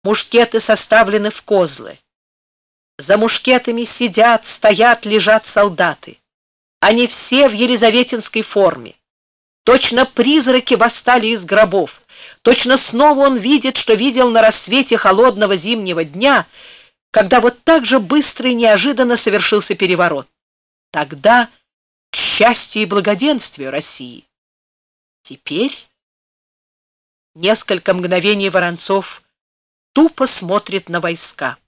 Мушкеты составлены в козлы. За мушкетами сидят, стоят, лежат солдаты. Они все в елизаветинской форме. Точно призраки восстали из гробов. Точно снова он видит, что видел на рассвете холодного зимнего дня, когда вот так же быстро и неожиданно совершился переворот. Тогда к счастью и благоденствию России. Теперь несколько мгновений Воронцов тупо смотрит на войска.